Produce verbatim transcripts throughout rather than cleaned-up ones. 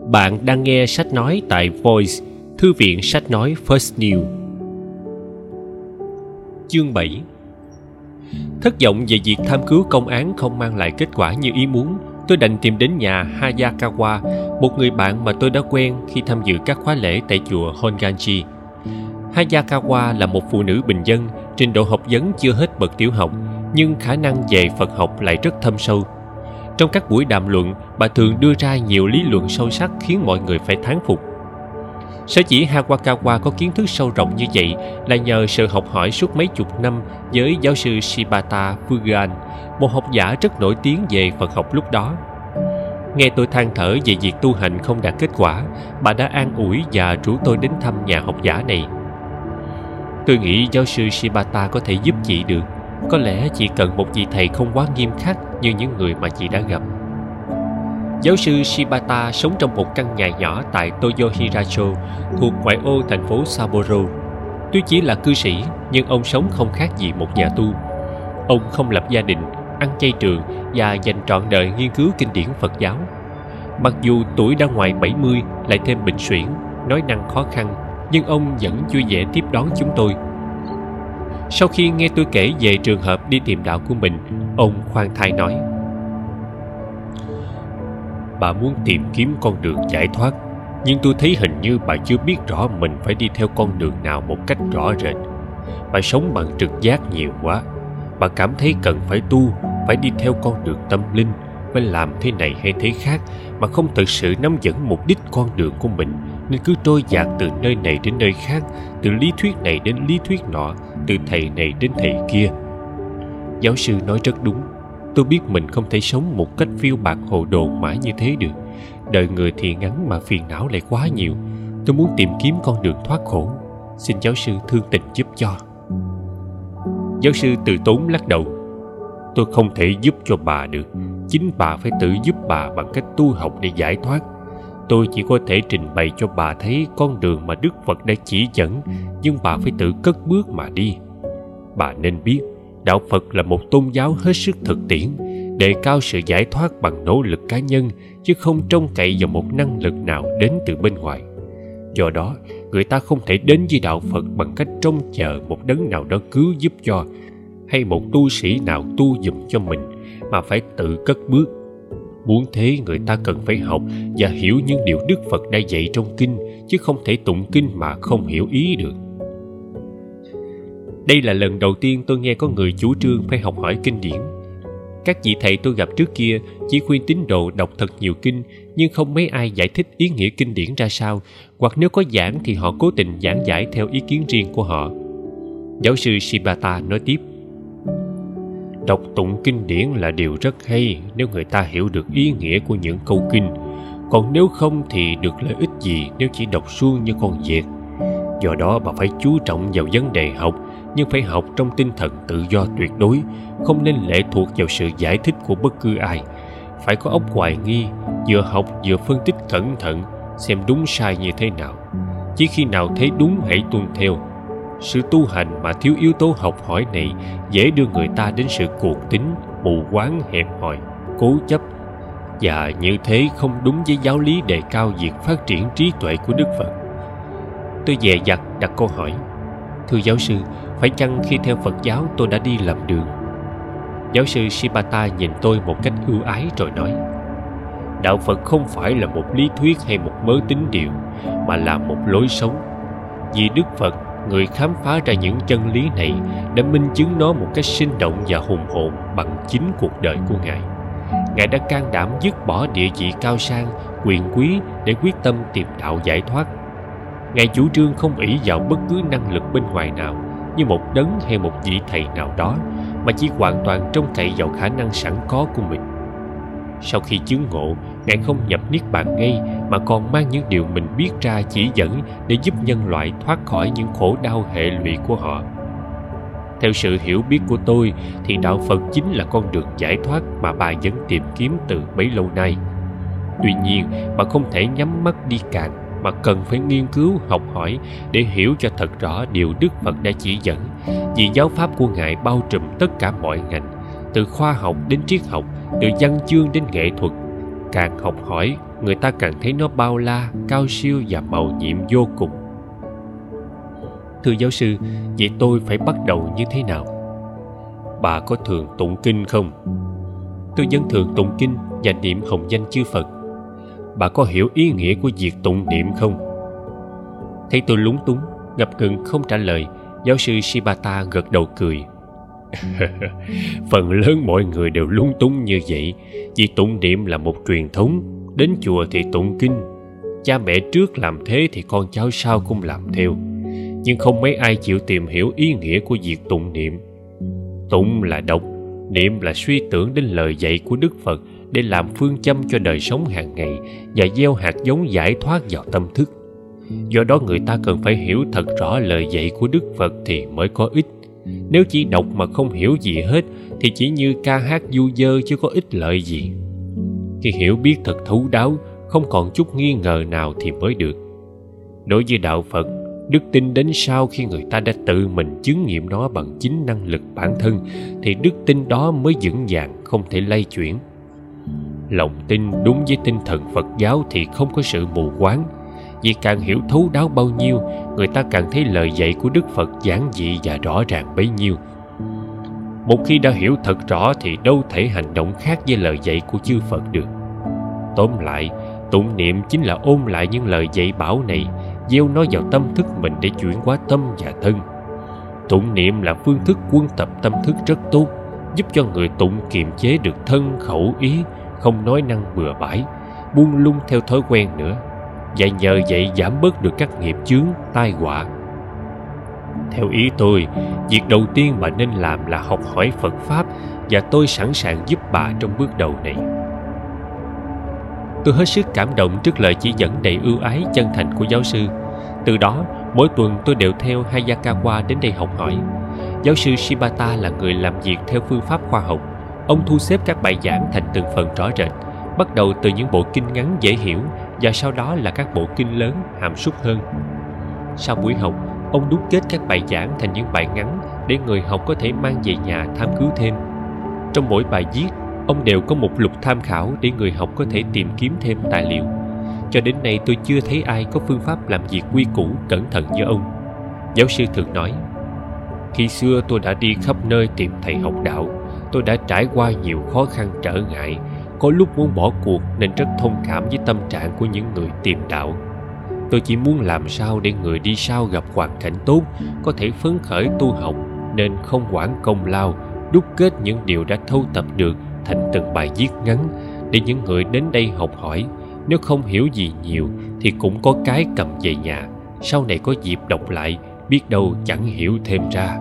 Bạn đang nghe sách nói tại Voice, thư viện sách nói First New. Chương bảy. Thất vọng về việc tham cứu công án không mang lại kết quả như ý muốn, tôi đành tìm đến nhà Hayakawa, một người bạn mà tôi đã quen khi tham dự các khóa lễ tại chùa Honganji. Hayakawa là một phụ nữ bình dân, trình độ học vấn chưa hết bậc tiểu học, nhưng khả năng về Phật học lại rất thâm sâu. Trong các buổi đàm luận, bà thường đưa ra nhiều lý luận sâu sắc khiến mọi người phải thán phục. Sở dĩ Hayakawa có kiến thức sâu rộng như vậy là nhờ sự học hỏi suốt mấy chục năm với giáo sư Shibata Fugan, một học giả rất nổi tiếng về Phật học lúc đó. Nghe tôi than thở về việc tu hành không đạt kết quả, bà đã an ủi và rủ tôi đến thăm nhà học giả này. Tôi nghĩ giáo sư Shibata có thể giúp chị được. Có lẽ chị cần một vị thầy không quá nghiêm khắc như những người mà chị đã gặp. Giáo sư Shibata sống trong một căn nhà nhỏ tại Toyohiracho, thuộc ngoại ô thành phố Sapporo. Tuy chỉ là cư sĩ, nhưng ông sống không khác gì một nhà tu. Ông không lập gia đình, ăn chay trường và dành trọn đời nghiên cứu kinh điển Phật giáo. Mặc dù tuổi đã ngoài bảy mươi, lại thêm bệnh suyễn, nói năng khó khăn, nhưng ông vẫn vui vẻ tiếp đón chúng tôi. Sau khi nghe tôi kể về trường hợp đi tìm đạo của mình, ông khoan thai nói: Bà muốn tìm kiếm con đường giải thoát, nhưng tôi thấy hình như bà chưa biết rõ mình phải đi theo con đường nào một cách rõ rệt. Bà sống bằng trực giác nhiều quá. Bà cảm thấy cần phải tu, phải đi theo con đường tâm linh, phải làm thế này hay thế khác, mà không thực sự nắm vững mục đích con đường của mình, nên cứ trôi dạt từ nơi này đến nơi khác, từ lý thuyết này đến lý thuyết nọ, từ thầy này đến thầy kia. Giáo sư nói rất đúng. Tôi biết mình không thể sống một cách phiêu bạt hồ đồ mãi như thế được. Đời người thì ngắn mà phiền não lại quá nhiều. Tôi muốn tìm kiếm con đường thoát khổ. Xin giáo sư thương tình giúp cho. Giáo sư từ tốn lắc đầu. Tôi không thể giúp cho bà được. Chính bà phải tự giúp bà bằng cách tu học để giải thoát. Tôi chỉ có thể trình bày cho bà thấy con đường mà Đức Phật đã chỉ dẫn, nhưng bà phải tự cất bước mà đi. Bà nên biết, đạo Phật là một tôn giáo hết sức thực tiễn, đề cao sự giải thoát bằng nỗ lực cá nhân, chứ không trông cậy vào một năng lực nào đến từ bên ngoài. Do đó, người ta không thể đến với đạo Phật bằng cách trông chờ một đấng nào đó cứu giúp cho, hay một tu sĩ nào tu giùm cho mình, mà phải tự cất bước. Muốn thế, người ta cần phải học và hiểu những điều Đức Phật đã dạy trong kinh, chứ không thể tụng kinh mà không hiểu ý được. Đây là lần đầu tiên tôi nghe có người chủ trương phải học hỏi kinh điển. Các vị thầy tôi gặp trước kia chỉ khuyên tín đồ đọc thật nhiều kinh, nhưng không mấy ai giải thích ý nghĩa kinh điển ra sao, hoặc nếu có giảng thì họ cố tình giảng giải theo ý kiến riêng của họ. Giáo sư Shibata nói tiếp: Đọc tụng kinh điển là điều rất hay nếu người ta hiểu được ý nghĩa của những câu kinh, còn nếu không thì được lợi ích gì nếu chỉ đọc suông như con vẹt. Do đó bà phải chú trọng vào vấn đề học, nhưng phải học trong tinh thần tự do tuyệt đối, không nên lệ thuộc vào sự giải thích của bất cứ ai. Phải có óc hoài nghi, vừa học vừa phân tích cẩn thận, xem đúng sai như thế nào. Chỉ khi nào thấy đúng hãy tuân theo. Sự tu hành mà thiếu yếu tố học hỏi này dễ đưa người ta đến sự cuồng tín, mù quáng, hẹp hòi, cố chấp, và như thế không đúng với giáo lý đề cao việc phát triển trí tuệ của Đức Phật. Tôi dè dặt đặt câu hỏi: Thưa giáo sư, phải chăng khi theo Phật giáo tôi đã đi lầm đường? Giáo sư Shibata nhìn tôi một cách ưu ái rồi nói: Đạo Phật không phải là một lý thuyết hay một mớ tín điều, mà là một lối sống. Vì Đức Phật, người khám phá ra những chân lý này, đã minh chứng nó một cách sinh động và hùng hồn bằng chính cuộc đời của Ngài. Ngài đã can đảm dứt bỏ địa vị cao sang, quyền quý để quyết tâm tìm đạo giải thoát. Ngài chủ trương không ỷ vào bất cứ năng lực bên ngoài nào, như một đấng hay một vị thầy nào đó, mà chỉ hoàn toàn trông cậy vào khả năng sẵn có của mình. Sau khi chứng ngộ, Ngài không nhập niết bàn ngay, mà còn mang những điều mình biết ra chỉ dẫn để giúp nhân loại thoát khỏi những khổ đau hệ lụy của họ. Theo sự hiểu biết của tôi, thì đạo Phật chính là con đường giải thoát mà bà vẫn tìm kiếm từ bấy lâu nay. Tuy nhiên, bà không thể nhắm mắt đi cạn, mà cần phải nghiên cứu, học hỏi để hiểu cho thật rõ điều Đức Phật đã chỉ dẫn. Vì giáo pháp của Ngài bao trùm tất cả mọi ngành, từ khoa học đến triết học, từ văn chương đến nghệ thuật. Càng học hỏi, người ta càng thấy nó bao la, cao siêu và màu nhiệm vô cùng. Thưa giáo sư, vậy tôi phải bắt đầu như thế nào? Bà có thường tụng kinh không? Tôi vẫn thường tụng kinh và niệm hồng danh chư Phật. Bà có hiểu ý nghĩa của việc tụng niệm không? Thấy tôi lúng túng, ngập ngừng không trả lời, giáo sư Shibata gật đầu cười. Phần lớn mọi người đều lúng túng như vậy, vì tụng niệm là một truyền thống. Đến chùa thì tụng kinh, cha mẹ trước làm thế thì con cháu sau cũng làm theo. Nhưng không mấy ai chịu tìm hiểu ý nghĩa của việc tụng niệm. Tụng là đọc, niệm là suy tưởng đến lời dạy của Đức Phật để làm phương châm cho đời sống hàng ngày và gieo hạt giống giải thoát vào tâm thức. Do đó người ta cần phải hiểu thật rõ lời dạy của Đức Phật thì mới có ích. Nếu chỉ đọc mà không hiểu gì hết thì chỉ như ca hát du dơ chứ có ích lợi gì. Khi hiểu biết thật thấu đáo, không còn chút nghi ngờ nào thì mới được. Đối với đạo Phật, đức tin đến sau khi người ta đã tự mình chứng nghiệm nó bằng chính năng lực bản thân thì đức tin đó mới vững vàng, không thể lay chuyển. Lòng tin đúng với tinh thần Phật giáo thì không có sự mù quáng. Vì càng hiểu thấu đáo bao nhiêu, người ta càng thấy lời dạy của Đức Phật giản dị và rõ ràng bấy nhiêu. Một khi đã hiểu thật rõ thì đâu thể hành động khác với lời dạy của chư Phật được. Tóm lại, tụng niệm chính là ôn lại những lời dạy bảo này, gieo nó vào tâm thức mình để chuyển hóa tâm và thân. Tụng niệm là phương thức quân tập tâm thức rất tốt, giúp cho người tụng kiềm chế được thân khẩu ý, không nói năng bừa bãi, buông lung theo thói quen nữa, và nhờ vậy giảm bớt được các nghiệp chướng, tai họa. Theo ý tôi, việc đầu tiên bà nên làm là học hỏi Phật Pháp, và tôi sẵn sàng giúp bà trong bước đầu này. Tôi hết sức cảm động trước lời chỉ dẫn đầy ưu ái chân thành của giáo sư. Từ đó, mỗi tuần tôi đều theo Hayakawa đến đây học hỏi. Giáo sư Shibata là người làm việc theo phương pháp khoa học. Ông thu xếp các bài giảng thành từng phần rõ rệt, bắt đầu từ những bộ kinh ngắn dễ hiểu và sau đó là các bộ kinh lớn hàm súc hơn. Sau buổi học, ông đúc kết các bài giảng thành những bài ngắn để người học có thể mang về nhà tham cứu thêm. Trong mỗi bài viết, ông đều có một lục tham khảo để người học có thể tìm kiếm thêm tài liệu. Cho đến nay tôi chưa thấy ai có phương pháp làm việc quy củ cẩn thận như ông. Giáo sư thường nói, khi xưa tôi đã đi khắp nơi tìm thầy học đạo. Tôi đã trải qua nhiều khó khăn trở ngại, có lúc muốn bỏ cuộc nên rất thông cảm với tâm trạng của những người tìm đạo. Tôi chỉ muốn làm sao để người đi sau gặp hoàn cảnh tốt, có thể phấn khởi tu học, nên không quản công lao, đúc kết những điều đã thâu tập được thành từng bài viết ngắn để những người đến đây học hỏi. Nếu không hiểu gì nhiều thì cũng có cái cầm về nhà, sau này có dịp đọc lại, biết đâu chẳng hiểu thêm ra.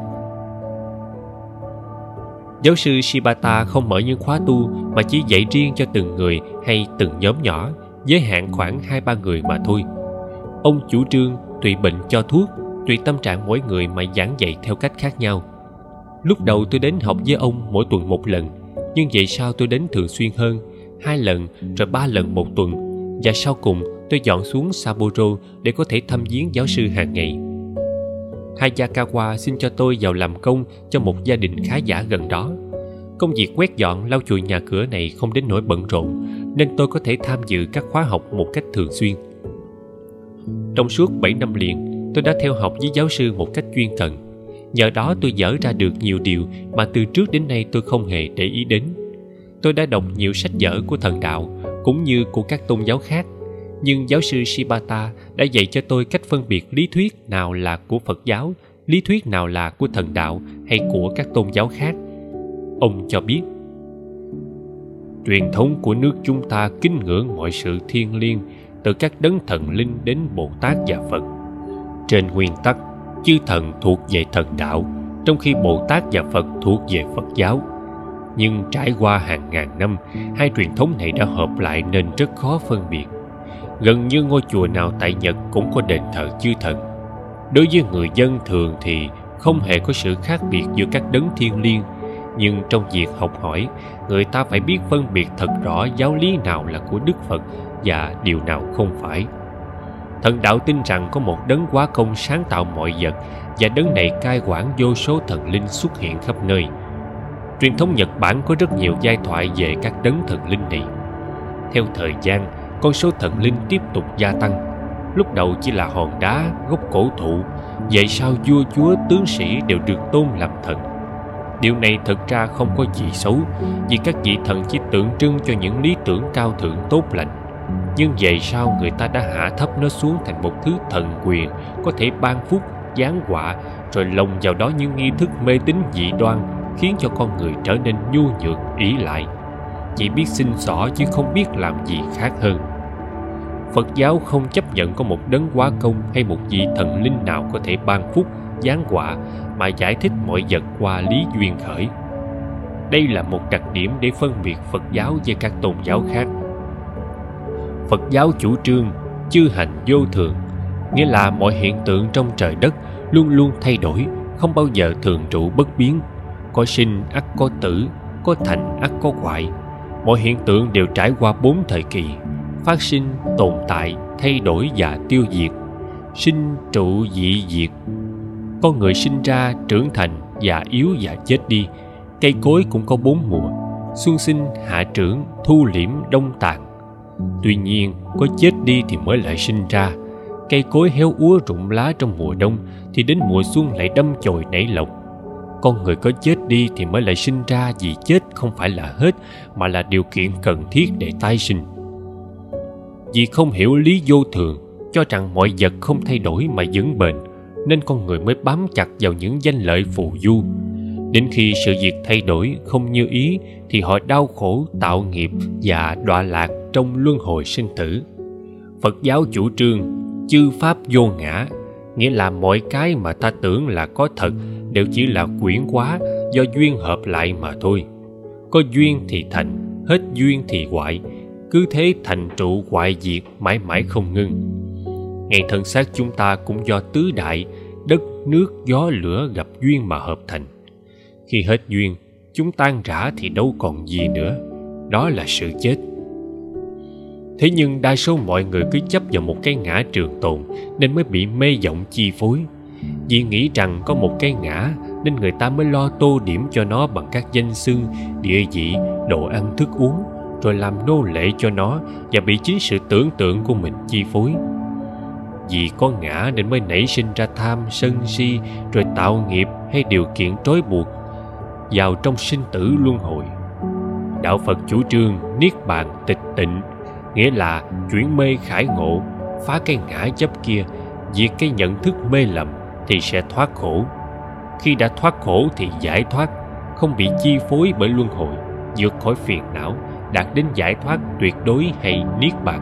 Giáo sư Shibata không mở những khóa tu mà chỉ dạy riêng cho từng người hay từng nhóm nhỏ, giới hạn khoảng hai ba người mà thôi. Ông chủ trương tùy bệnh cho thuốc, tùy tâm trạng mỗi người mà giảng dạy theo cách khác nhau. Lúc đầu tôi đến học với ông mỗi tuần một lần, nhưng về sau tôi đến thường xuyên hơn, hai lần rồi ba lần một tuần, và sau cùng tôi dọn xuống Sapporo để có thể thăm viếng giáo sư hàng ngày. Hayakawa xin cho tôi vào làm công cho một gia đình khá giả gần đó. Công việc quét dọn lau chùi nhà cửa này không đến nỗi bận rộn, nên tôi có thể tham dự các khóa học một cách thường xuyên. Trong suốt bảy năm liền, tôi đã theo học với giáo sư một cách chuyên cần. Nhờ đó tôi dở ra được nhiều điều mà từ trước đến nay tôi không hề để ý đến. Tôi đã đọc nhiều sách vở của thần đạo, cũng như của các tôn giáo khác. Nhưng giáo sư Shibata đã dạy cho tôi cách phân biệt lý thuyết nào là của Phật giáo, lý thuyết nào là của thần đạo hay của các tôn giáo khác. Ông cho biết, truyền thống của nước chúng ta kính ngưỡng mọi sự thiêng liêng, từ các đấng thần linh đến Bồ Tát và Phật. Trên nguyên tắc, chư thần thuộc về thần đạo, trong khi Bồ Tát và Phật thuộc về Phật giáo. Nhưng trải qua hàng ngàn năm, hai truyền thống này đã hợp lại nên rất khó phân biệt. Gần như ngôi chùa nào tại Nhật cũng có đền thờ chư thần. Đối với người dân thường thì không hề có sự khác biệt giữa các đấng thiêng liêng, nhưng trong việc học hỏi, người ta phải biết phân biệt thật rõ giáo lý nào là của Đức Phật và điều nào không phải. Thần đạo tin rằng có một đấng hóa công sáng tạo mọi vật, và đấng này cai quản vô số thần linh xuất hiện khắp nơi. Truyền thống Nhật Bản có rất nhiều giai thoại về các đấng thần linh này. Theo thời gian, con số thần linh tiếp tục gia tăng. Lúc đầu chỉ là hòn đá, gốc cổ thụ, vậy sau vua chúa tướng sĩ đều được tôn làm thần. Điều này thực ra không có gì xấu, vì các vị thần chỉ tượng trưng cho những lý tưởng cao thượng tốt lành. Nhưng vậy sau người ta đã hạ thấp nó xuống thành một thứ thần quyền có thể ban phúc, giáng họa, rồi lồng vào đó những nghi thức mê tín dị đoan, khiến cho con người trở nên nhu nhược, ỷ lại, chỉ biết xin xỏ chứ không biết làm gì khác hơn. Phật giáo không chấp nhận có một đấng hóa công hay một vị thần linh nào có thể ban phúc, giáng họa, mà giải thích mọi vật qua lý duyên khởi. Đây là một đặc điểm để phân biệt Phật giáo với các tôn giáo khác. Phật giáo chủ trương chư hành vô thường, nghĩa là mọi hiện tượng trong trời đất luôn luôn thay đổi, không bao giờ thường trụ bất biến. Có sinh ắt có tử, có thành ắt có hoại. Mọi hiện tượng đều trải qua bốn thời kỳ: phát sinh, tồn tại, thay đổi và tiêu diệt. Sinh trụ dị diệt. Con người sinh ra, trưởng thành, già yếu và chết đi. Cây cối cũng có bốn mùa: xuân sinh, hạ trưởng, thu liễm, đông tàn. Tuy nhiên, có chết đi thì mới lại sinh ra. Cây cối héo úa rụng lá trong mùa đông thì đến mùa xuân lại đâm chồi nảy lộc. Con người có chết đi thì mới lại sinh ra, vì chết không phải là hết mà là điều kiện cần thiết để tái sinh. Vì không hiểu lý vô thường, cho rằng mọi vật không thay đổi mà vững bền, nên con người mới bám chặt vào những danh lợi phù du. Đến khi sự việc thay đổi không như ý thì họ đau khổ tạo nghiệp và đọa lạc trong luân hồi sinh tử. Phật giáo chủ trương chư pháp vô ngã, nghĩa là mọi cái mà ta tưởng là có thật đều chỉ là quyển hóa do duyên hợp lại mà thôi. Có duyên thì thành, hết duyên thì hoại, cứ thế thành trụ hoại diệt mãi mãi không ngưng. Ngay thân xác chúng ta cũng do tứ đại, đất, nước, gió, lửa gặp duyên mà hợp thành. Khi hết duyên, chúng tan rã thì đâu còn gì nữa, đó là sự chết. Thế nhưng đa số mọi người cứ chấp vào một cái ngã trường tồn nên mới bị mê vọng chi phối. Vì nghĩ rằng có một cái ngã nên người ta mới lo tô điểm cho nó bằng các danh xưng, địa vị, đồ ăn thức uống, rồi làm nô lệ cho nó và bị chính sự tưởng tượng của mình chi phối. Vì có ngã nên mới nảy sinh ra tham, sân si, rồi tạo nghiệp hay điều kiện trói buộc vào trong sinh tử luân hồi. Đạo Phật chủ trương niết bàn tịch tịnh, nghĩa là chuyển mê khải ngộ, phá cái ngã chấp kia, diệt cái nhận thức mê lầm thì sẽ thoát khổ. Khi đã thoát khổ thì giải thoát, không bị chi phối bởi luân hồi, vượt khỏi phiền não, đạt đến giải thoát tuyệt đối hay niết bàn.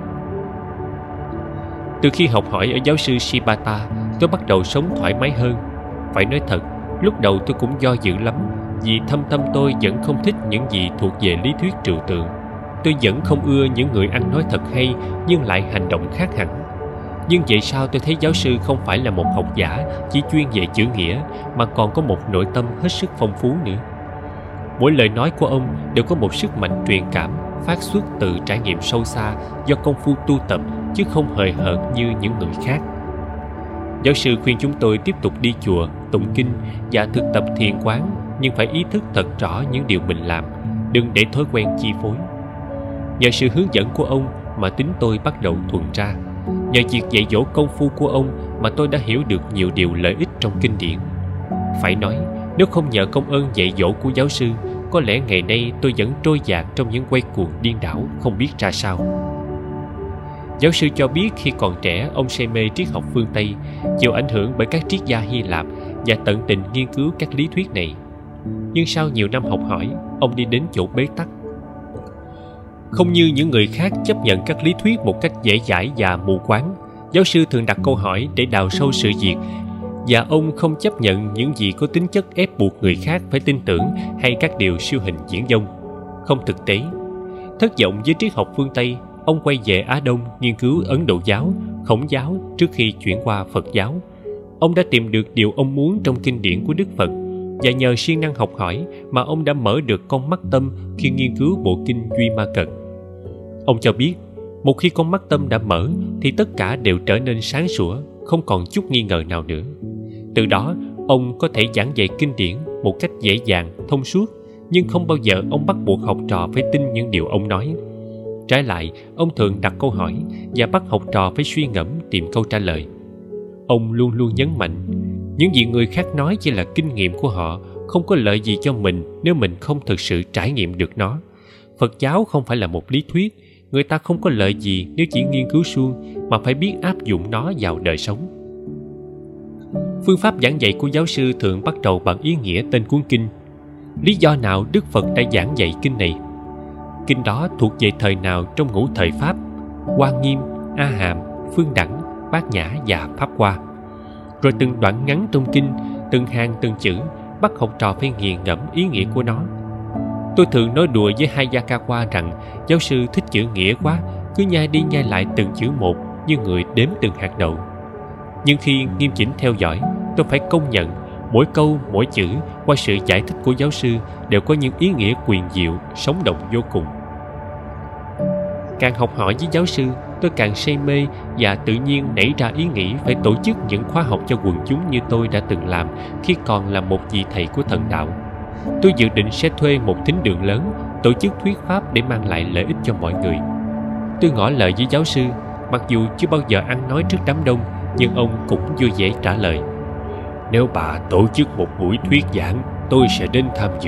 Từ khi học hỏi ở giáo sư Shibata, tôi bắt đầu sống thoải mái hơn. Phải nói thật, lúc đầu tôi cũng do dự lắm, vì thâm tâm tôi vẫn không thích những gì thuộc về lý thuyết trừu tượng. Tôi vẫn không ưa những người ăn nói thật hay nhưng lại hành động khác hẳn. Nhưng vậy sao tôi thấy giáo sư không phải là một học giả chỉ chuyên về chữ nghĩa, mà còn có một nội tâm hết sức phong phú nữa. Mỗi lời nói của ông đều có một sức mạnh truyền cảm, phát xuất từ trải nghiệm sâu xa do công phu tu tập, chứ không hời hợt như những người khác. Giáo sư khuyên chúng tôi tiếp tục đi chùa, tụng kinh và thực tập thiền quán, nhưng phải ý thức thật rõ những điều mình làm, đừng để thói quen chi phối. Nhờ sự hướng dẫn của ông mà tính tôi bắt đầu thuần ra. Nhờ việc dạy dỗ công phu của ông mà tôi đã hiểu được nhiều điều lợi ích trong kinh điển. Phải nói, nếu không nhờ công ơn dạy dỗ của giáo sư, có lẽ ngày nay tôi vẫn trôi dạt trong những quay cuồng điên đảo, không biết ra sao. Giáo sư cho biết khi còn trẻ ông say mê triết học phương Tây, chịu ảnh hưởng bởi các triết gia Hy Lạp và tận tình nghiên cứu các lý thuyết này. Nhưng sau nhiều năm học hỏi, ông đi đến chỗ bế tắc. Không như những người khác chấp nhận các lý thuyết một cách dễ dãi và mù quáng, giáo sư thường đặt câu hỏi để đào sâu sự việc, và ông không chấp nhận những gì có tính chất ép buộc người khác phải tin tưởng hay các điều siêu hình viển vông, không thực tế. Thất vọng với triết học phương Tây, ông quay về Á Đông nghiên cứu Ấn Độ giáo, Khổng giáo trước khi chuyển qua Phật giáo. Ông đã tìm được điều ông muốn trong kinh điển của Đức Phật, và nhờ siêng năng học hỏi mà ông đã mở được con mắt tâm khi nghiên cứu bộ kinh Duy Ma Cật. Ông cho biết, một khi con mắt tâm đã mở thì tất cả đều trở nên sáng sủa, không còn chút nghi ngờ nào nữa. Từ đó, ông có thể giảng dạy kinh điển một cách dễ dàng, thông suốt, nhưng không bao giờ ông bắt buộc học trò phải tin những điều ông nói. Trái lại, ông thường đặt câu hỏi và bắt học trò phải suy ngẫm tìm câu trả lời. Ông luôn luôn nhấn mạnh, những gì người khác nói chỉ là kinh nghiệm của họ, không có lợi gì cho mình nếu mình không thực sự trải nghiệm được nó. Phật giáo không phải là một lý thuyết, người ta không có lợi gì nếu chỉ nghiên cứu suông, mà phải biết áp dụng nó vào đời sống. Phương pháp giảng dạy của giáo sư thường bắt đầu bằng ý nghĩa tên cuốn kinh. Lý do nào Đức Phật đã giảng dạy kinh này? Kinh đó thuộc về thời nào trong ngũ thời Pháp: Hoa Nghiêm, A Hàm, Phương Đẳng, Bát Nhã và Pháp Hoa. Rồi từng đoạn ngắn trong kinh, từng hàng từng chữ, bắt học trò phải nghiền ngẫm ý nghĩa của nó. Tôi thường nói đùa với Hayakawa rằng giáo sư thích chữ nghĩa quá, cứ nhai đi nhai lại từng chữ một như người đếm từng hạt đậu. Nhưng khi nghiêm chỉnh theo dõi, tôi phải công nhận mỗi câu, mỗi chữ qua sự giải thích của giáo sư đều có những ý nghĩa quyền diệu, sống động vô cùng. Càng học hỏi với giáo sư, tôi càng say mê và tự nhiên nảy ra ý nghĩ phải tổ chức những khóa học cho quần chúng như tôi đã từng làm khi còn là một vị thầy của thần đạo. Tôi dự định sẽ thuê một thính đường lớn, tổ chức thuyết pháp để mang lại lợi ích cho mọi người. Tôi ngỏ lời với giáo sư, mặc dù chưa bao giờ ăn nói trước đám đông, nhưng ông cũng vui vẻ trả lời: Nếu bà tổ chức một buổi thuyết giảng, tôi sẽ đến tham dự.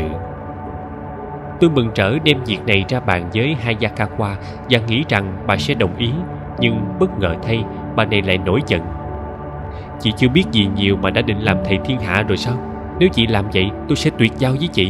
Tôi mừng rỡ đem việc này ra bàn với Hayakawa và nghĩ rằng bà sẽ đồng ý, nhưng bất ngờ thay, bà này lại nổi giận. Chị chưa biết gì nhiều mà đã định làm thầy thiên hạ rồi sao? Nếu chị làm vậy, tôi sẽ tuyệt giao với chị.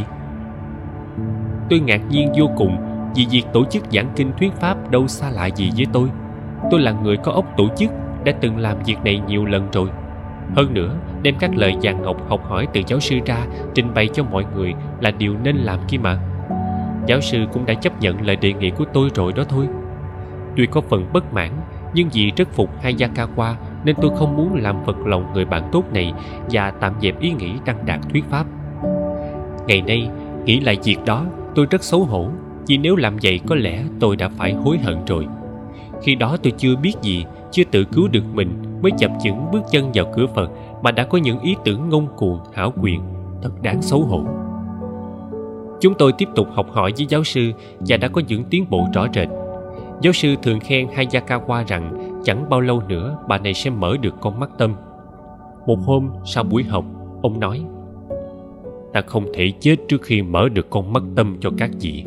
Tôi ngạc nhiên vô cùng vì việc tổ chức giảng kinh thuyết pháp đâu xa lạ gì với tôi. Tôi là người có óc tổ chức, đã từng làm việc này nhiều lần rồi. Hơn nữa, đem các lời vàng ngọc học hỏi từ giáo sư ra trình bày cho mọi người là điều nên làm kia mà. Giáo sư cũng đã chấp nhận lời đề nghị của tôi rồi đó thôi. Tuy có phần bất mãn, nhưng vì rất phục Hayakawa nên tôi không muốn làm phật lòng người bạn tốt này và tạm dẹp ý nghĩ đăng đạt thuyết pháp. Ngày nay, nghĩ lại việc đó, tôi rất xấu hổ, vì nếu làm vậy có lẽ tôi đã phải hối hận rồi. Khi đó tôi chưa biết gì, chưa tự cứu được mình, mới chập chững bước chân vào cửa Phật mà đã có những ý tưởng ngông cuồng, hão quyền, thật đáng xấu hổ. Chúng tôi tiếp tục học hỏi với giáo sư và đã có những tiến bộ rõ rệt. Giáo sư thường khen Hayakawa rằng chẳng bao lâu nữa bà này sẽ mở được con mắt tâm. Một hôm sau buổi học, ông nói: Ta không thể chết trước khi mở được con mắt tâm cho các vị.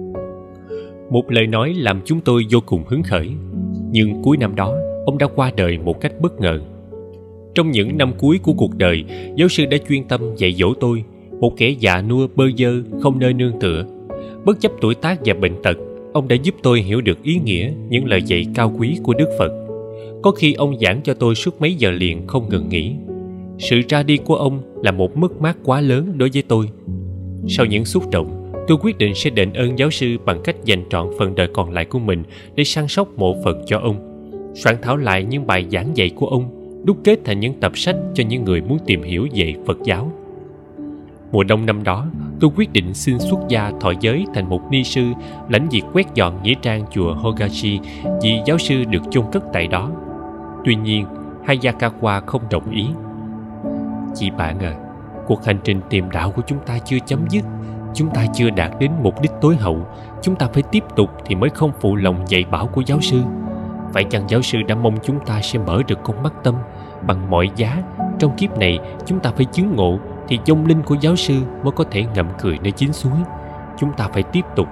Một lời nói làm chúng tôi vô cùng hứng khởi. Nhưng cuối năm đó, ông đã qua đời một cách bất ngờ. Trong những năm cuối của cuộc đời, giáo sư đã chuyên tâm dạy dỗ tôi, một kẻ già nua bơ vơ không nơi nương tựa. Bất chấp tuổi tác và bệnh tật, ông đã giúp tôi hiểu được ý nghĩa những lời dạy cao quý của Đức Phật. Có khi ông giảng cho tôi suốt mấy giờ liền không ngừng nghỉ. Sự ra đi của ông là một mất mát quá lớn đối với tôi. Sau những xúc động, tôi quyết định sẽ đền ơn giáo sư bằng cách dành trọn phần đời còn lại của mình để săn sóc mộ Phật cho ông, soạn thảo lại những bài giảng dạy của ông, đúc kết thành những tập sách cho những người muốn tìm hiểu về Phật giáo. Mùa đông năm đó, tôi quyết định xin xuất gia thọ giới thành một ni sư, lãnh việc quét dọn nghĩa trang chùa Hogashi vì giáo sư được chôn cất tại đó. Tuy nhiên, Hayakawa không đồng ý. Chị bạn à, cuộc hành trình tìm đạo của chúng ta chưa chấm dứt. Chúng ta chưa đạt đến mục đích tối hậu. Chúng ta phải tiếp tục thì mới không phụ lòng dạy bảo của giáo sư. Phải chăng giáo sư đã mong chúng ta sẽ mở được con mắt tâm? Bằng mọi giá, trong kiếp này chúng ta phải chứng ngộ thì vong linh của giáo sư mới có thể ngậm cười nơi chín suối. Chúng ta phải tiếp tục.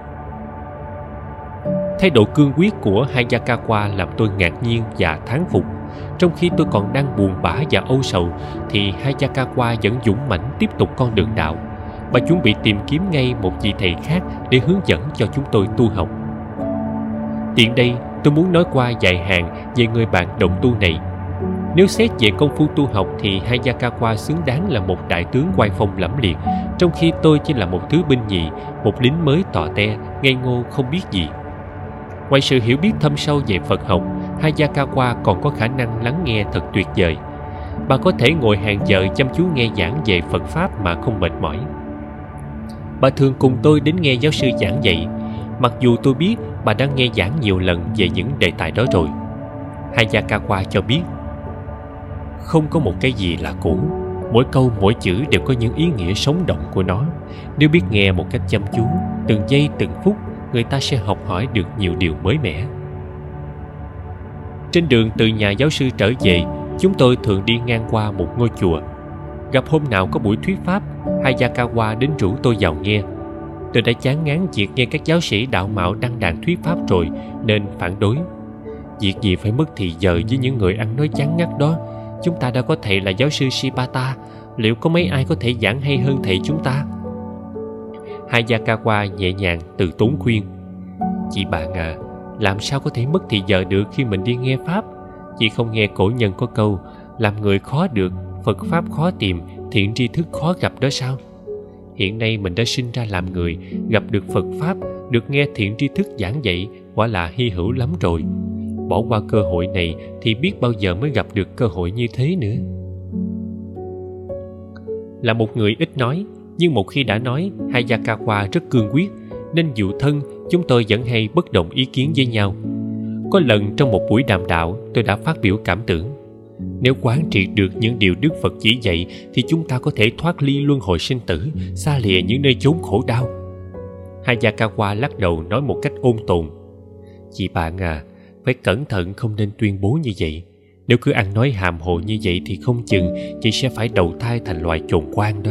Thái độ cương quyết của Hayakawa làm tôi ngạc nhiên và thán phục. Trong khi tôi còn đang buồn bã và âu sầu, thì Hayakawa vẫn dũng mãnh tiếp tục con đường đạo. Bà chuẩn bị tìm kiếm ngay một vị thầy khác để hướng dẫn cho chúng tôi tu học. Tiện đây, tôi muốn nói qua vài hàng về người bạn đồng tu này. Nếu xét về công phu tu học thì Hayakawa xứng đáng là một đại tướng oai phong lẫm liệt, trong khi tôi chỉ là một thứ binh nhì, một lính mới tò te, ngây ngô không biết gì. Ngoài sự hiểu biết thâm sâu về Phật học, Hayakawa còn có khả năng lắng nghe thật tuyệt vời. Bà có thể ngồi hàng giờ chăm chú nghe giảng về Phật Pháp mà không mệt mỏi. Bà thường cùng tôi đến nghe giáo sư giảng dạy, mặc dù tôi biết bà đã nghe giảng nhiều lần về những đề tài đó rồi. Hayakawa cho biết, không có một cái gì là cũ. Mỗi câu mỗi chữ đều có những ý nghĩa sống động của nó. Nếu biết nghe một cách chăm chú, từng giây từng phút, người ta sẽ học hỏi được nhiều điều mới mẻ. Trên đường từ nhà giáo sư trở về, chúng tôi thường đi ngang qua một ngôi chùa. Gặp hôm nào có buổi thuyết pháp, Hayakawa đến rủ tôi vào nghe. Tôi đã chán ngán việc nghe các giáo sĩ đạo mạo đăng đàn thuyết pháp rồi nên phản đối. Việc gì phải mất thì giờ với những người ăn nói chán ngắt đó? Chúng ta đã có thầy là giáo sư Shibata, liệu có mấy ai có thể giảng hay hơn thầy chúng ta? Hayakawa nhẹ nhàng từ tốn khuyên: Chị bạn à, làm sao có thể mất thì giờ được khi mình đi nghe pháp? Chị không nghe cổ nhân có câu làm người khó được, Phật pháp khó tìm, thiện tri thức khó gặp đó sao? Hiện nay mình đã sinh ra làm người, gặp được Phật pháp, được nghe thiện tri thức giảng dạy, quả là hy hữu lắm rồi. Bỏ qua cơ hội này thì biết bao giờ mới gặp được cơ hội như thế nữa. Là một người ít nói, nhưng một khi đã nói, Hayakawa rất cương quyết, nên dù thân, chúng tôi vẫn hay bất đồng ý kiến với nhau. Có lần trong một buổi đàm đạo, tôi đã phát biểu cảm tưởng: nếu quán triệt được những điều Đức Phật chỉ dạy thì chúng ta có thể thoát ly luân hồi sinh tử, xa lìa những nơi chốn khổ đau. Hayakawa lắc đầu nói một cách ôn tồn: Chị bạn à, phải cẩn thận, không nên tuyên bố như vậy. Nếu cứ ăn nói hàm hồ như vậy thì không chừng chị sẽ phải đầu thai thành loài chồn quan đó.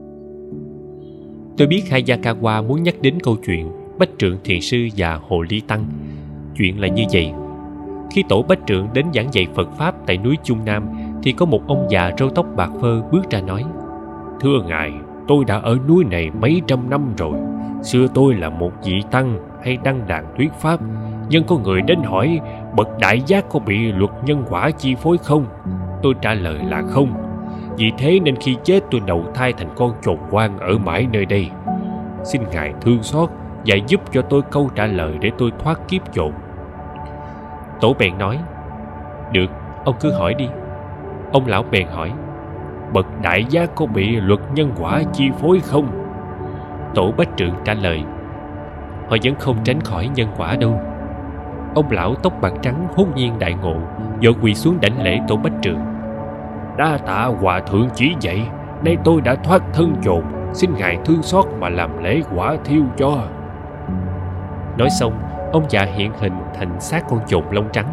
Tôi biết Hayakawa muốn nhắc đến câu chuyện Bách Trượng Thiền Sư và Hồ Ly Tăng. Chuyện là như vậy. Khi tổ Bách Trượng đến giảng dạy Phật Pháp tại núi Trung Nam thì có một ông già râu tóc bạc phơ bước ra nói: Thưa ngài, tôi đã ở núi này mấy trăm năm rồi. Xưa tôi là một vị tăng hay đăng đàn thuyết Pháp, nhưng có người đến hỏi bậc đại giác có bị luật nhân quả chi phối không? Tôi trả lời là không. Vì thế nên khi chết tôi đầu thai thành con chồn quan ở mãi nơi đây. Xin ngài thương xót và giúp cho tôi câu trả lời để tôi thoát kiếp chồn. Tổ bèn nói: Được, ông cứ hỏi đi. Ông lão bèn hỏi: Bậc đại giác có bị luật nhân quả chi phối không? Tổ Bách Trượng trả lời: Họ vẫn không tránh khỏi nhân quả đâu. Ông lão tóc bạc trắng hốt nhiên đại ngộ, vội quỳ xuống đảnh lễ tổ Bách Trượng: Đa tạ hòa thượng chỉ dạy, nay tôi đã thoát thân chồn, xin ngài thương xót mà làm lễ quả thiêu cho. Nói xong, ông già hiện hình thành xác con chồn lông trắng.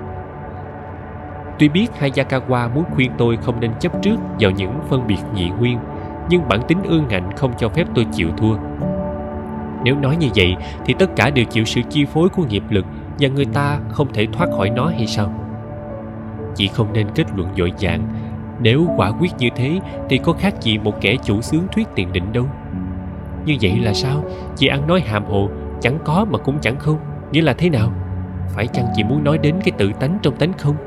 Tuy biết Hayakawa muốn khuyên tôi không nên chấp trước vào những phân biệt nhị nguyên, nhưng bản tính ương ngạnh không cho phép tôi chịu thua. Nếu nói như vậy thì tất cả đều chịu sự chi phối của nghiệp lực và người ta không thể thoát khỏi nó hay sao? Chị không nên kết luận vội vàng. Nếu quả quyết như thế thì có khác gì một kẻ chủ xướng thuyết tiền định đâu. Như vậy là sao? Chị ăn nói hàm hồ, chẳng có mà cũng chẳng không, nghĩa là thế nào? Phải chăng chị muốn nói đến cái tự tánh trong tánh không?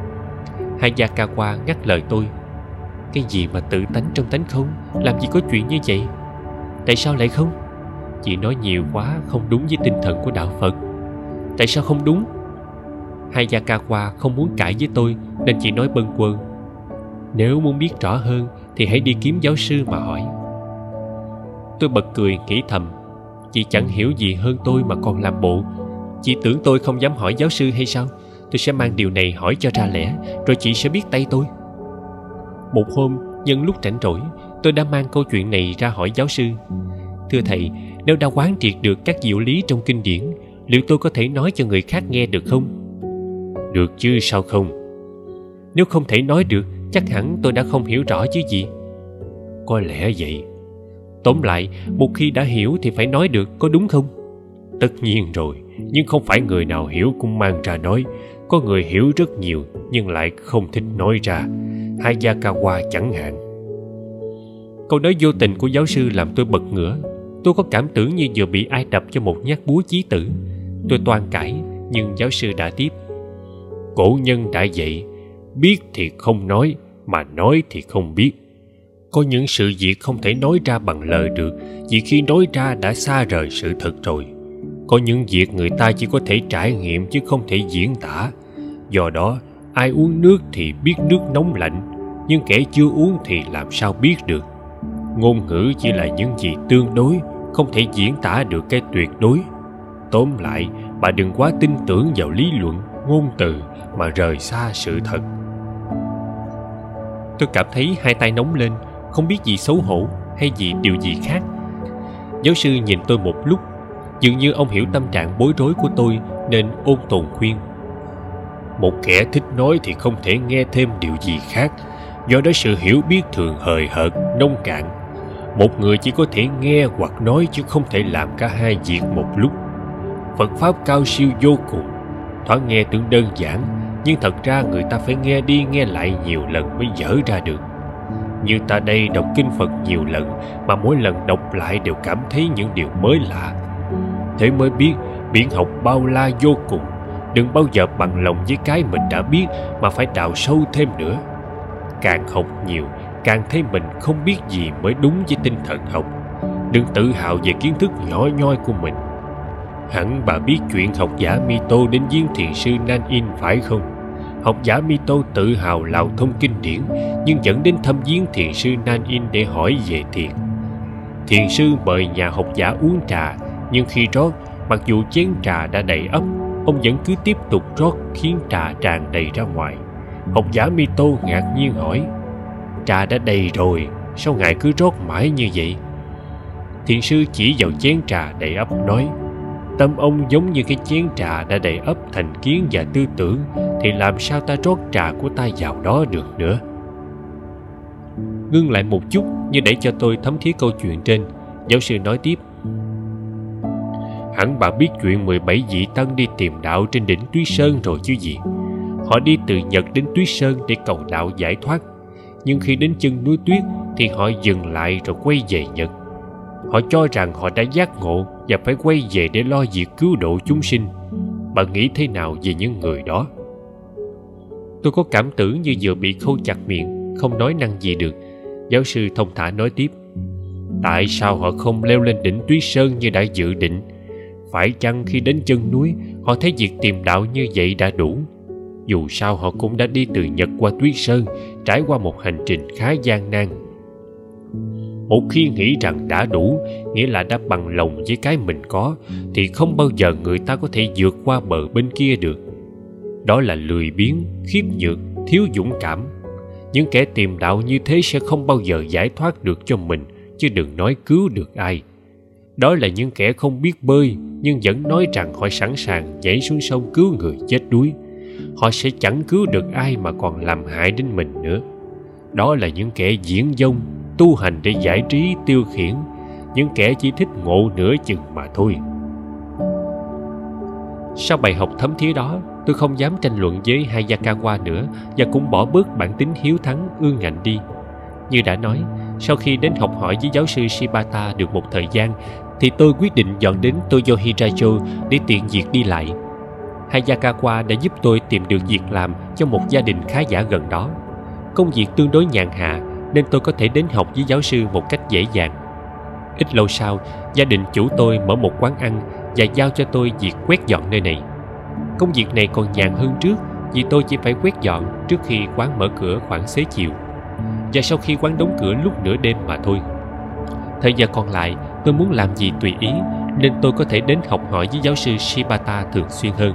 Hayakawa ngắt lời tôi: Cái gì mà tự tánh trong tánh không? Làm gì có chuyện như vậy? Tại sao lại không? Chị nói nhiều quá, không đúng với tinh thần của đạo Phật. Tại sao không đúng? Hayakawa không muốn cãi với tôi nên chị nói bâng quơ: Nếu muốn biết rõ hơn thì hãy đi kiếm giáo sư mà hỏi. Tôi bật cười nghĩ thầm: Chị chẳng hiểu gì hơn tôi mà còn làm bộ. Chị tưởng tôi không dám hỏi giáo sư hay sao? Tôi sẽ mang điều này hỏi cho ra lẽ, rồi chị sẽ biết tay tôi. Một hôm, nhân lúc rảnh rỗi, tôi đã mang câu chuyện này ra hỏi giáo sư: Thưa thầy, nếu đã quán triệt được các diệu lý trong kinh điển, liệu tôi có thể nói cho người khác nghe được không? Được chứ sao không? Nếu không thể nói được, chắc hẳn tôi đã không hiểu rõ chứ gì. Có lẽ vậy. Tóm lại, một khi đã hiểu thì phải nói được, có đúng không? Tất nhiên rồi, nhưng không phải người nào hiểu cũng mang ra nói. Có người hiểu rất nhiều nhưng lại không thích nói ra. Hayakawa chẳng hạn. Câu nói vô tình của giáo sư làm tôi bật ngửa. Tôi có cảm tưởng như vừa bị ai đập cho một nhát búa chí tử. Tôi toan cãi, nhưng giáo sư đã tiếp: Cổ nhân đã dạy, biết thì không nói, mà nói thì không biết. Có những sự việc không thể nói ra bằng lời được, vì khi nói ra đã xa rời sự thật rồi. Có những việc người ta chỉ có thể trải nghiệm chứ không thể diễn tả. Do đó, ai uống nước thì biết nước nóng lạnh, nhưng kẻ chưa uống thì làm sao biết được. Ngôn ngữ chỉ là những gì tương đối, không thể diễn tả được cái tuyệt đối. Tóm lại, bà đừng quá tin tưởng vào lý luận, ngôn từ mà rời xa sự thật. Tôi cảm thấy hai tay nóng lên, không biết gì xấu hổ hay gì điều gì khác. Giáo sư nhìn tôi một lúc, Dường như ông hiểu tâm trạng bối rối của tôi nên ôn tồn khuyên: một kẻ thích nói thì không thể nghe thêm điều gì khác, do đó sự hiểu biết thường hời hợt, nông cạn. Một người chỉ có thể nghe hoặc nói chứ không thể làm cả hai việc một lúc. Phật pháp cao siêu vô cùng, thoáng nghe tưởng đơn giản, nhưng thật ra người ta phải nghe đi nghe lại nhiều lần mới dở ra được. Như ta đây đọc kinh Phật nhiều lần, mà mỗi lần đọc lại đều cảm thấy những điều mới lạ. Thế mới biết biển học bao la vô cùng, đừng bao giờ bằng lòng với cái mình đã biết mà phải đào sâu thêm nữa. Càng học nhiều, càng thấy mình không biết gì mới đúng với tinh thần học. Đừng tự hào về kiến thức nhỏ nhoi của mình. Hẳn bà biết chuyện học giả Mito đến viếng thiền sư Nan In phải không? Học giả Mito tự hào lào thông kinh điển, nhưng dẫn đến thăm viếng thiền sư Nan In để hỏi về thiền. Thiền sư mời nhà học giả uống trà, nhưng khi rót, mặc dù chén trà đã đầy ắp, ông vẫn cứ tiếp tục rót khiến trà tràn đầy ra ngoài. Học giả Mito ngạc nhiên hỏi: trà đã đầy rồi, sao ngài cứ rót mãi như vậy? Thiền sư chỉ vào chén trà đầy ắp nói: tâm ông giống như cái chén trà đã đầy ắp thành kiến và tư tưởng, thì làm sao ta rót trà của ta vào đó được nữa? Ngưng lại một chút như để cho tôi thấm thía câu chuyện trên, giáo sư nói tiếp: hẳn bà biết chuyện mười bảy vị tăng đi tìm đạo trên đỉnh Tuyết Sơn rồi chứ gì. Họ đi từ Nhật đến Tuyết Sơn để cầu đạo giải thoát, nhưng khi đến chân núi tuyết thì họ dừng lại rồi quay về Nhật. Họ cho rằng họ đã giác ngộ và phải quay về để lo việc cứu độ chúng sinh. Bạn nghĩ thế nào về những người đó? Tôi có cảm tưởng như vừa bị khâu chặt miệng, không nói năng gì được. Giáo sư thông thả nói tiếp: tại sao họ không leo lên đỉnh Tuyết Sơn như đã dự định? Phải chăng khi đến chân núi họ thấy việc tìm đạo như vậy đã đủ? Dù sao họ cũng đã đi từ Nhật qua Tuyết Sơn, trải qua một hành trình khá gian nan. Một khi nghĩ rằng đã đủ, nghĩa là đã bằng lòng với cái mình có, thì không bao giờ người ta có thể vượt qua bờ bên kia được. Đó là lười biếng, khiếp nhược, thiếu dũng cảm. Những kẻ tìm đạo như thế sẽ không bao giờ giải thoát được cho mình, chứ đừng nói cứu được ai. Đó là những kẻ không biết bơi, nhưng vẫn nói rằng họ sẵn sàng nhảy xuống sông cứu người chết đuối. Họ sẽ chẳng cứu được ai mà còn làm hại đến mình nữa. Đó là những kẻ diễn dông, tu hành để giải trí tiêu khiển, những kẻ chỉ thích ngộ nửa chừng mà thôi. Sau bài học thấm thía đó, tôi không dám tranh luận với Hayakawa nữa và cũng bỏ bớt bản tính hiếu thắng ương ngạnh đi. Như đã nói, sau khi đến học hỏi với giáo sư Shibata được một thời gian, thì tôi quyết định dọn đến Toyohiracho để tiện việc đi lại. Hayakawa đã giúp tôi tìm được việc làm cho một gia đình khá giả gần đó. Công việc tương đối nhàn hạ nên tôi có thể đến học với giáo sư một cách dễ dàng. Ít lâu sau, gia đình chủ tôi mở một quán ăn và giao cho tôi việc quét dọn nơi này. Công việc này còn nhàn hơn trước vì tôi chỉ phải quét dọn trước khi quán mở cửa khoảng xế chiều, và sau khi quán đóng cửa lúc nửa đêm mà thôi. Thời giờ còn lại, tôi muốn làm gì tùy ý, nên tôi có thể đến học hỏi với giáo sư Shibata thường xuyên hơn.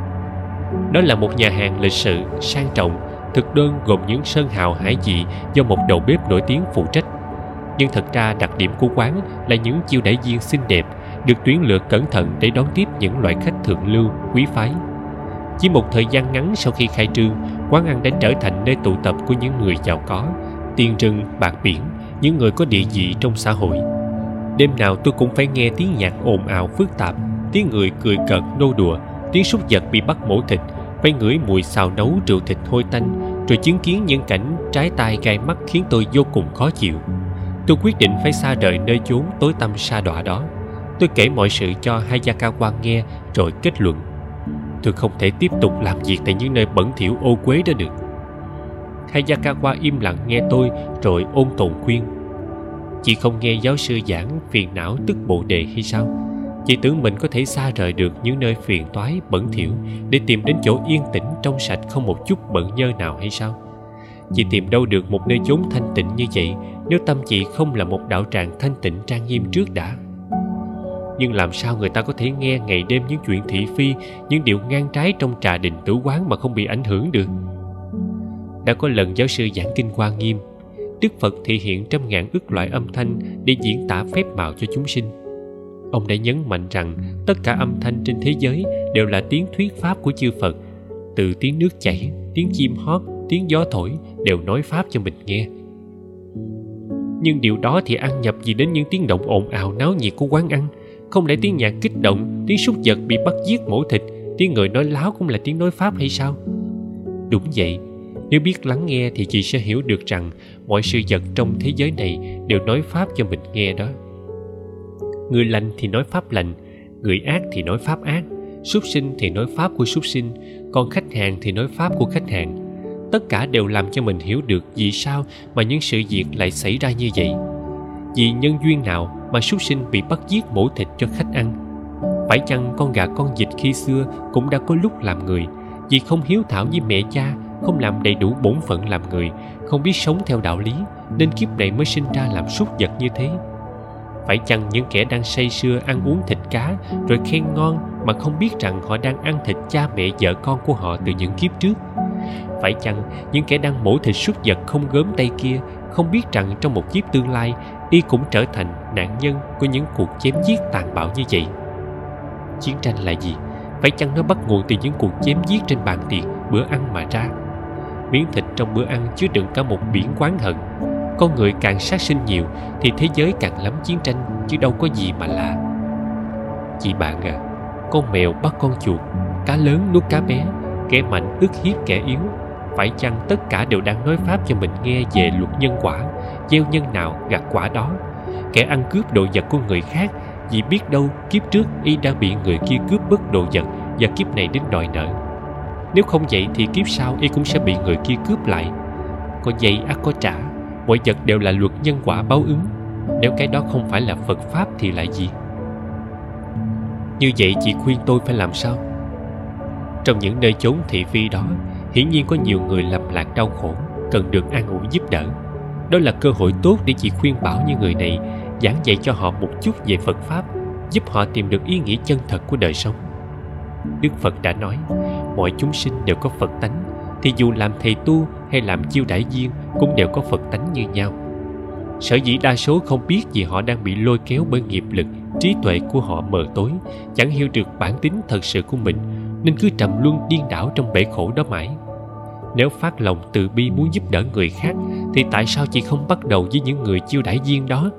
Đó là một nhà hàng lịch sự, sang trọng, thực đơn gồm những sơn hào hải vị do một đầu bếp nổi tiếng phụ trách. Nhưng thật ra đặc điểm của quán là những chiêu đãi viên xinh đẹp, được tuyển lựa cẩn thận để đón tiếp những loại khách thượng lưu, quý phái. Chỉ một thời gian ngắn sau khi khai trương, quán ăn đã trở thành nơi tụ tập của những người giàu có, tiền rừng, bạc biển, những người có địa vị trong xã hội. Đêm nào tôi cũng phải nghe tiếng nhạc ồn ào phức tạp, tiếng người cười cợt nô đùa, tiếng súc vật bị bắt mổ thịt, phải ngửi mùi xào nấu rượu thịt hôi tanh, rồi chứng kiến những cảnh trái tai gai mắt khiến tôi vô cùng khó chịu. Tôi quyết định phải xa rời nơi chốn tối tăm sa đọa đó. Tôi kể mọi sự cho Hayakawa nghe rồi kết luận: tôi không thể tiếp tục làm việc tại những nơi bẩn thỉu ô uế đó được. Hayakawa im lặng nghe tôi rồi ôn tồn khuyên: chị không nghe giáo sư giảng phiền não tức bồ đề hay sao? Chị tưởng mình có thể xa rời được những nơi phiền toái bẩn thỉu để tìm đến chỗ yên tĩnh trong sạch không một chút bận nhơ nào hay sao? Chị tìm đâu được một nơi chốn thanh tịnh như vậy nếu tâm chị không là một đạo tràng thanh tịnh trang nghiêm trước đã? Nhưng làm sao người ta có thể nghe ngày đêm những chuyện thị phi, những điều ngang trái trong trà đình tử quán mà không bị ảnh hưởng được? Đã có lần giáo sư giảng kinh Hoa Nghiêm, Đức Phật thị hiện trăm ngàn ức loại âm thanh để diễn tả phép màu cho chúng sinh. Ông đã nhấn mạnh rằng tất cả âm thanh trên thế giới đều là tiếng thuyết pháp của chư Phật. Từ tiếng nước chảy, tiếng chim hót, tiếng gió thổi đều nói pháp cho mình nghe. Nhưng điều đó thì ăn nhập gì đến những tiếng động ồn ào náo nhiệt của quán ăn? Không lẽ tiếng nhạc kích động, tiếng súc vật bị bắt giết mổ thịt, tiếng người nói láo cũng là tiếng nói pháp hay sao? Đúng vậy, nếu biết lắng nghe thì chị sẽ hiểu được rằng mọi sự vật trong thế giới này đều nói pháp cho mình nghe đó. Người lành thì nói pháp lành, người ác thì nói pháp ác, súc sinh thì nói pháp của súc sinh, còn khách hàng thì nói pháp của khách hàng. Tất cả đều làm cho mình hiểu được vì sao mà những sự việc lại xảy ra như vậy. Vì nhân duyên nào mà súc sinh bị bắt giết mổ thịt cho khách ăn? Phải chăng con gà con vịt khi xưa cũng đã có lúc làm người, vì không hiếu thảo với mẹ cha, không làm đầy đủ bổn phận làm người, không biết sống theo đạo lý, nên kiếp này mới sinh ra làm súc vật như thế? Phải chăng những kẻ đang say sưa ăn uống thịt cá rồi khen ngon mà không biết rằng họ đang ăn thịt cha mẹ vợ con của họ từ những kiếp trước? Phải chăng những kẻ đang mổ thịt súc vật không gớm tay kia không biết rằng trong một kiếp tương lai y cũng trở thành nạn nhân của những cuộc chém giết tàn bạo như vậy? Chiến tranh là gì? Phải chăng nó bắt nguồn từ những cuộc chém giết trên bàn tiệc, bữa ăn mà ra? Miếng thịt trong bữa ăn chứa đựng cả một biển oán hận. Con người càng sát sinh nhiều thì thế giới càng lắm chiến tranh, chứ đâu có gì mà lạ. Chị bạn à, con mèo bắt con chuột, cá lớn nuốt cá bé, kẻ mạnh ức hiếp kẻ yếu. Phải chăng tất cả đều đang nói pháp cho mình nghe về luật nhân quả, gieo nhân nào gặt quả đó? Kẻ ăn cướp đồ vật của người khác, vì biết đâu kiếp trước y đã bị người kia cướp mất đồ vật và kiếp này đến đòi nợ. Nếu không vậy thì kiếp sau y cũng sẽ bị người kia cướp lại. Có dây ắt có trả, mọi vật đều là luật nhân quả báo ứng. Nếu cái đó không phải là Phật Pháp thì là gì? Như vậy chị khuyên tôi phải làm sao? Trong những nơi chốn thị phi đó, hiển nhiên có nhiều người lầm lạc đau khổ, cần được an ủi giúp đỡ. Đó là cơ hội tốt để chị khuyên bảo những người này, giảng dạy cho họ một chút về Phật Pháp, giúp họ tìm được ý nghĩa chân thật của đời sống. Đức Phật đã nói, mọi chúng sinh đều có Phật tánh, thì dù làm thầy tu hay làm chiêu đãi viên cũng đều có Phật tánh như nhau. Sở dĩ đa số không biết vì họ đang bị lôi kéo bởi nghiệp lực, trí tuệ của họ mờ tối, chẳng hiểu được bản tính thật sự của mình, nên cứ trầm luân điên đảo trong bể khổ đó mãi. Nếu phát lòng từ bi muốn giúp đỡ người khác, thì tại sao chị không bắt đầu với những người chiêu đãi viên đó?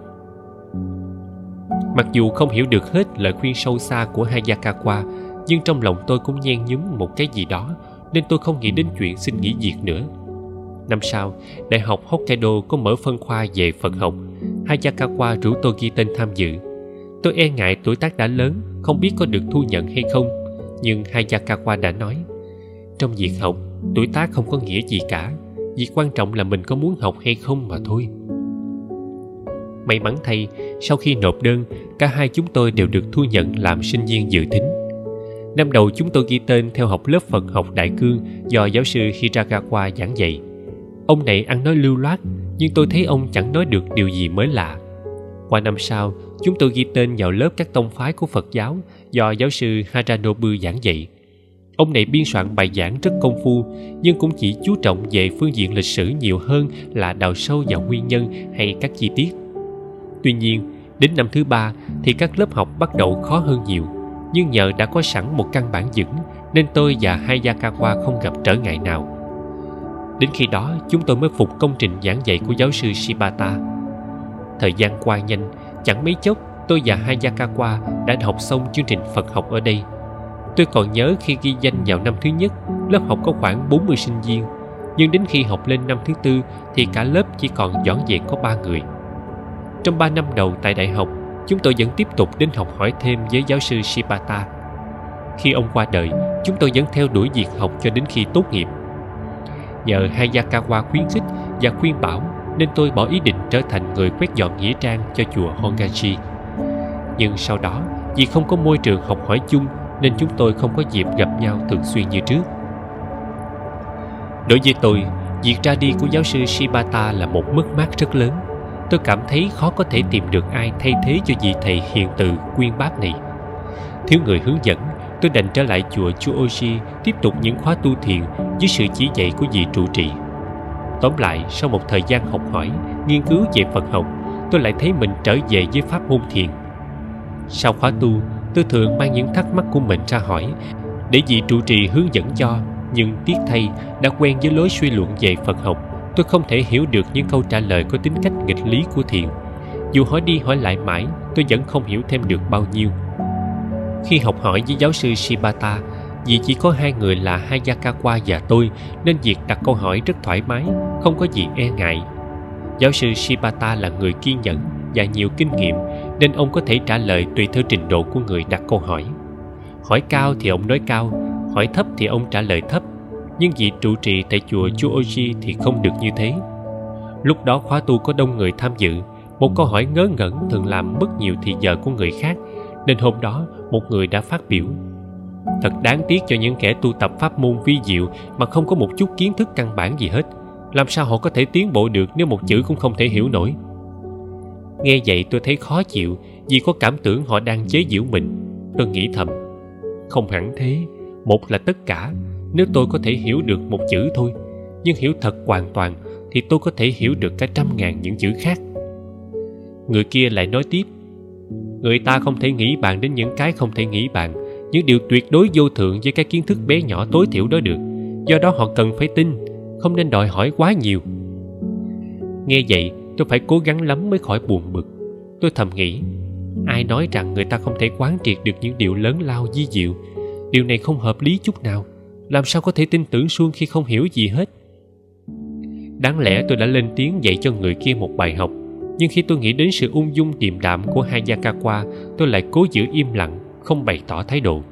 Mặc dù không hiểu được hết lời khuyên sâu xa của Hayakawa, nhưng trong lòng tôi cũng nhen nhúm một cái gì đó, nên tôi không nghĩ đến chuyện xin nghỉ việc nữa. Năm sau, Đại học Hokkaido có mở phân khoa về Phật học. Hayakawa rủ tôi ghi tên tham dự. Tôi e ngại tuổi tác đã lớn, không biết có được thu nhận hay không. Nhưng Hayakawa đã nói, trong việc học, tuổi tác không có nghĩa gì cả. Việc quan trọng là mình có muốn học hay không mà thôi. May mắn thay, sau khi nộp đơn, cả hai chúng tôi đều được thu nhận làm sinh viên dự thính. Năm đầu chúng tôi ghi tên theo học lớp Phật học Đại Cương do giáo sư Hiragawa giảng dạy. Ông này ăn nói lưu loát, nhưng tôi thấy ông chẳng nói được điều gì mới lạ. Qua năm sau, chúng tôi ghi tên vào lớp các tông phái của Phật giáo do giáo sư Haranobu giảng dạy. Ông này biên soạn bài giảng rất công phu, nhưng cũng chỉ chú trọng về phương diện lịch sử nhiều hơn là đào sâu vào nguyên nhân hay các chi tiết. Tuy nhiên, đến năm thứ ba thì các lớp học bắt đầu khó hơn nhiều, nhưng nhờ đã có sẵn một căn bản vững nên tôi và Hayakawa không gặp trở ngại nào. Đến khi đó, chúng tôi mới phục công trình giảng dạy của giáo sư Shibata. Thời gian qua nhanh, chẳng mấy chốc tôi và Hayakawa đã học xong chương trình Phật học ở đây. Tôi còn nhớ khi ghi danh vào năm thứ nhất, lớp học có khoảng bốn mươi sinh viên, nhưng đến khi học lên năm thứ tư thì cả lớp chỉ còn vỏn vẹn có ba người. Trong ba năm đầu tại đại học, chúng tôi vẫn tiếp tục đến học hỏi thêm với giáo sư Shibata. Khi ông qua đời, chúng tôi vẫn theo đuổi việc học cho đến khi tốt nghiệp. Nhờ Hayakawa khuyến khích và khuyên bảo nên tôi bỏ ý định trở thành người quét dọn nghĩa trang cho chùa Hongaji. Nhưng sau đó, vì không có môi trường học hỏi chung nên chúng tôi không có dịp gặp nhau thường xuyên như trước. Đối với tôi, việc ra đi của giáo sư Shibata là một mất mát rất lớn. Tôi cảm thấy khó có thể tìm được ai thay thế cho vị thầy hiền từ quyên bác này. Thiếu người hướng dẫn, tôi đành trở lại chùa Chuoshi tiếp tục những khóa tu thiền dưới sự chỉ dạy của vị trụ trì. Tóm lại, sau một thời gian học hỏi, nghiên cứu về Phật học, tôi lại thấy mình trở về với pháp môn thiền. Sau khóa tu, tôi thường mang những thắc mắc của mình ra hỏi để vị trụ trì hướng dẫn cho, nhưng tiếc thay, đã quen với lối suy luận về Phật học, tôi không thể hiểu được những câu trả lời có tính cách nghịch lý của thiền. Dù hỏi đi hỏi lại mãi, tôi vẫn không hiểu thêm được bao nhiêu. Khi học hỏi với giáo sư Shibata, vì chỉ có hai người là Hayakawa và tôi, nên việc đặt câu hỏi rất thoải mái, không có gì e ngại. Giáo sư Shibata là người kiên nhẫn và nhiều kinh nghiệm, nên ông có thể trả lời tùy theo trình độ của người đặt câu hỏi. Hỏi cao thì ông nói cao, hỏi thấp thì ông trả lời thấp. Nhưng vị trụ trì tại chùa Chuoji thì không được như thế. Lúc đó khóa tu có đông người tham dự, một câu hỏi ngớ ngẩn thường làm mất nhiều thì giờ của người khác, nên hôm đó một người đã phát biểu: thật đáng tiếc cho những kẻ tu tập pháp môn vi diệu mà không có một chút kiến thức căn bản gì hết. Làm sao họ có thể tiến bộ được nếu một chữ cũng không thể hiểu nổi? Nghe vậy tôi thấy khó chịu, vì có cảm tưởng họ đang chế giễu mình. Tôi nghĩ thầm, không hẳn thế. Một là tất cả, nếu tôi có thể hiểu được một chữ thôi, nhưng hiểu thật hoàn toàn thì tôi có thể hiểu được cả trăm ngàn những chữ khác. Người kia lại nói tiếp: người ta không thể nghĩ bàn đến những cái không thể nghĩ bàn, những điều tuyệt đối vô thượng với cái kiến thức bé nhỏ tối thiểu đó được. Do đó họ cần phải tin, không nên đòi hỏi quá nhiều. Nghe vậy, tôi phải cố gắng lắm mới khỏi buồn bực. Tôi thầm nghĩ, ai nói rằng người ta không thể quán triệt được những điều lớn lao vi diệu? Điều này không hợp lý chút nào. Làm sao có thể tin tưởng suông khi không hiểu gì hết? Đáng lẽ tôi đã lên tiếng dạy cho người kia một bài học, nhưng khi tôi nghĩ đến sự ung dung điềm đạm của Hayakawa, tôi lại cố giữ im lặng, không bày tỏ thái độ.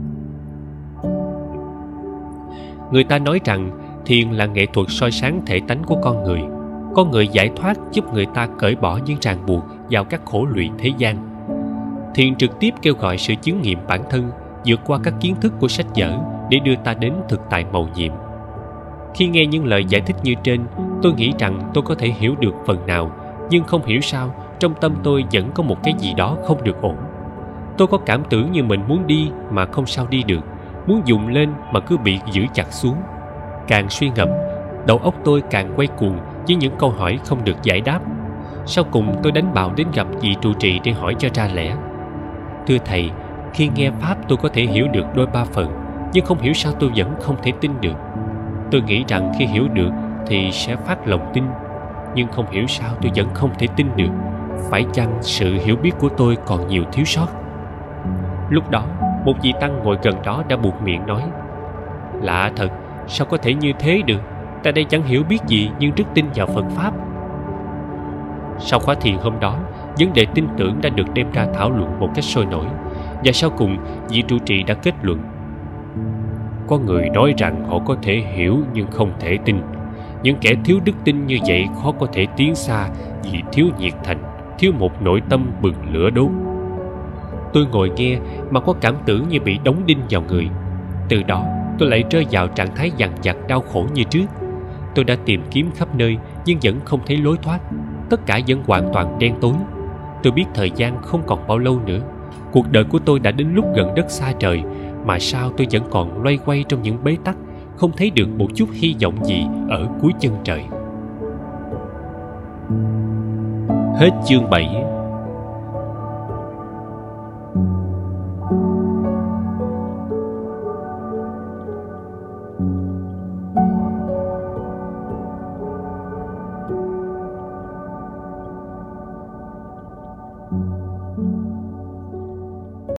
Người ta nói rằng thiền là nghệ thuật soi sáng thể tánh của con người. Con người giải thoát giúp người ta cởi bỏ những ràng buộc vào các khổ lụy thế gian. Thiền trực tiếp kêu gọi sự chứng nghiệm bản thân, vượt qua các kiến thức của sách vở để đưa ta đến thực tại mầu nhiệm. Khi nghe những lời giải thích như trên, tôi nghĩ rằng tôi có thể hiểu được phần nào, nhưng không hiểu sao trong tâm tôi vẫn có một cái gì đó không được ổn. Tôi có cảm tưởng như mình muốn đi mà không sao đi được, muốn dùng lên mà cứ bị giữ chặt xuống. Càng suy ngẫm, đầu óc tôi càng quay cuồng với những câu hỏi không được giải đáp. Sau cùng tôi đánh bạo đến gặp vị trụ trì để hỏi cho ra lẽ. Thưa thầy, khi nghe pháp tôi có thể hiểu được đôi ba phần, nhưng không hiểu sao tôi vẫn không thể tin được. Tôi nghĩ rằng khi hiểu được thì sẽ phát lòng tin, nhưng không hiểu sao tôi vẫn không thể tin được. Phải chăng sự hiểu biết của tôi còn nhiều thiếu sót? Lúc đó, một vị tăng ngồi gần đó đã buột miệng nói: lạ thật, sao có thể như thế được? Ta đây chẳng hiểu biết gì nhưng rất tin vào Phật Pháp. Sau khóa thiền hôm đó, vấn đề tin tưởng đã được đem ra thảo luận một cách sôi nổi, và sau cùng vị trụ trì đã kết luận: có người nói rằng họ có thể hiểu nhưng không thể tin. Những kẻ thiếu đức tin như vậy khó có thể tiến xa, vì thiếu nhiệt thành, thiếu một nội tâm bừng lửa đốt. Tôi ngồi nghe mà có cảm tưởng như bị đóng đinh vào người. Từ đó tôi lại rơi vào trạng thái dằn vặt đau khổ như trước. Tôi đã tìm kiếm khắp nơi nhưng vẫn không thấy lối thoát. Tất cả vẫn hoàn toàn đen tối. Tôi biết thời gian không còn bao lâu nữa. Cuộc đời của tôi đã đến lúc gần đất xa trời, mà sao tôi vẫn còn loay quay trong những bế tắc, không thấy được một chút hy vọng gì ở cuối chân trời. Hết chương bảy.